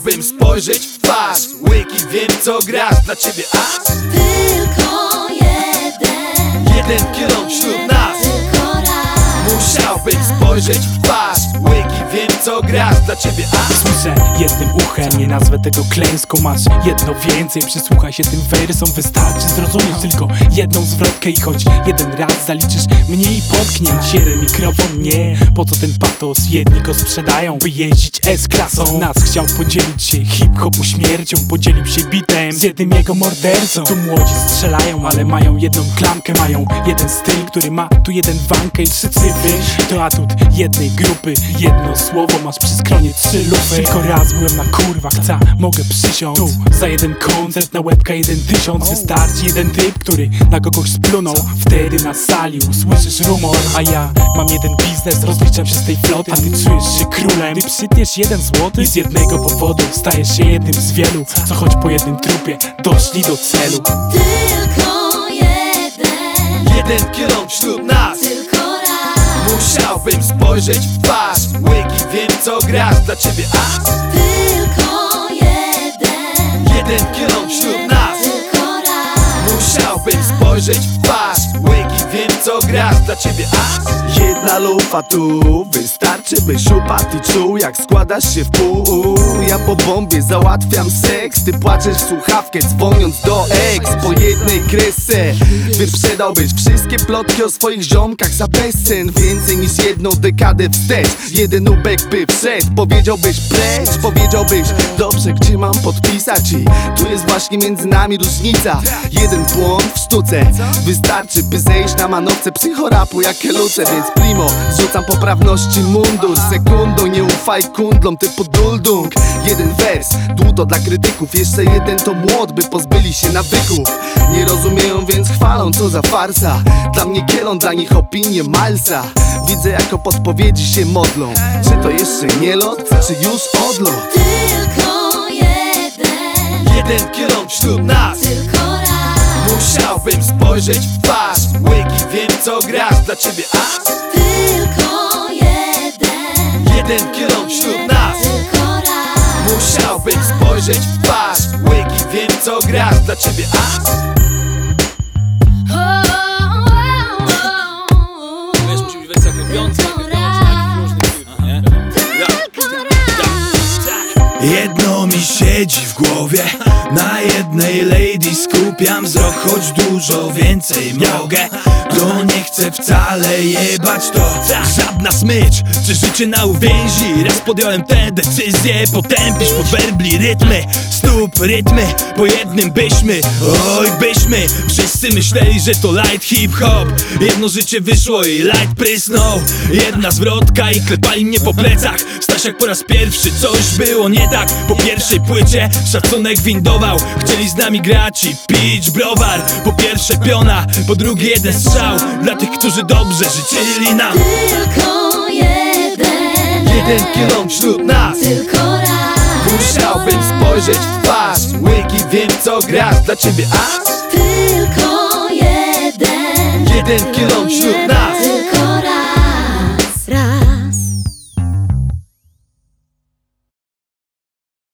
Musiałbym spojrzeć w twarz. Łyki, wiem co grasz dla ciebie, a tylko jeden kieron wśród nas. tylko raz. Musiałbym spojrzeć w twarz. Łyki, wiem co grasz dla ciebie, a Słyszę jednym uchem, nie nazwę tego klęską. Masz jedno więcej, przysłuchaj się tym wersom. Wystarczy zrozumieć tylko jedną zwrotkę i choć jeden raz zaliczysz mniej potknięć. Sierę mikrofon, nie, po co ten patos? Jedni go sprzedają, by jeździć S-klasą. Nas chciał podzielić się hip-hopu śmiercią. Podzielił się bitem z jednym jego mordercą. Tu młodzi strzelają, ale mają jedną klamkę. Mają jeden styl, który ma tu jeden wankę i 3 cyfry. To atut jednej grupy, jedno słowo, masz przy skronie 3 lufy. Tylko raz byłem na kurwach, mogę przysiąc. Tu za jeden koncert na łebka 1000. Wystarczy jeden typ, który na kogoś splunął. Wtedy na sali usłyszysz rumor. A ja mam jeden biznes, rozliczam się z tej floty. A ty czujesz się królem, ty przytniesz 1 złoty i z jednego powodu stajesz się jednym z wielu, co choć po jednym trupie doszli do celu. Tylko jeden kieron wśród nas. tylko raz. Musiałbym spojrzeć w twarz. Łyki, wiem co grasz dla ciebie, a Tylko jeden kieron wśród nas. tylko raz. Musiałbym spojrzeć w twarz. Łyki, wiem co grasz dla ciebie, a jedna lufa tu wystarczy, byś upadł i czuł jak składasz się w pół. Ja po bombie załatwiam seks, ty płaczesz w słuchawkę dzwoniąc do ex. Po jednej kresce wyprzedałbyś wszystkie plotki o swoich ziomkach za bezcen. Więcej niż jedną dekadę wstecz. Jeden nubek by wszedł, powiedziałbyś precz. Powiedziałbyś, dobrze, gdzie mam podpisać? I tu jest właśnie między nami różnica. Jeden błąd w sztuce wystarczy, by zejść na manowce psychorapu jak Keluce. Więc primo, zrzucam poprawności mundur. Sekundą nie ufaj kundlom typu duldung. Jeden wers, dłuto dla krytyków. Jeszcze jeden to młot, by pozbyli się nawyków. Nie rozumieją, więc chwalą, co za farsa. Dla mnie kielon, dla nich opinie Milesa. Widzę, jak o podpowiedzi się modlą. Czy to jeszcze nie lot, czy już odlot? Tylko jeden kieron wśród nas. tylko raz. Musiałbym spojrzeć w twarz. Łyki, wiem co grasz dla ciebie, a Tylko jeden kieron wśród nas. tylko raz. Musiałbym spojrzeć w twarz. Łyki, wiem co grasz dla ciebie, a Wiesz, musi być wersja klepiąca, nie? jedno mi siedzi w głowie. Na jednej lady skupiam wzrok, choć dużo więcej mogę. To nie chcę wcale jebać, to żadna smycz czy życie na uwięzi. Raz podjąłem tę decyzję, potępić pod werbli rytmy. Stóp, rytmy, po jednym byśmy, oj byśmy. Wszyscy myśleli, że to light hip-hop. Jedno życie wyszło i light prysnął. Jedna zwrotka i klepali mnie po plecach. Stasiak po raz pierwszy, coś było nie tak. Po pierwszej płycie szacunek windował. Chcieli z nami grać i pić browar. Po pierwsze piona, po drugie jeden strzał. Dla tych, którzy dobrze życzyli nam. Tylko jeden kieron wśród nas. tylko raz. Musiałbym spojrzeć w twarz. Łyki, wiem co grasz dla ciebie, a Tylko jeden kieron wśród nas.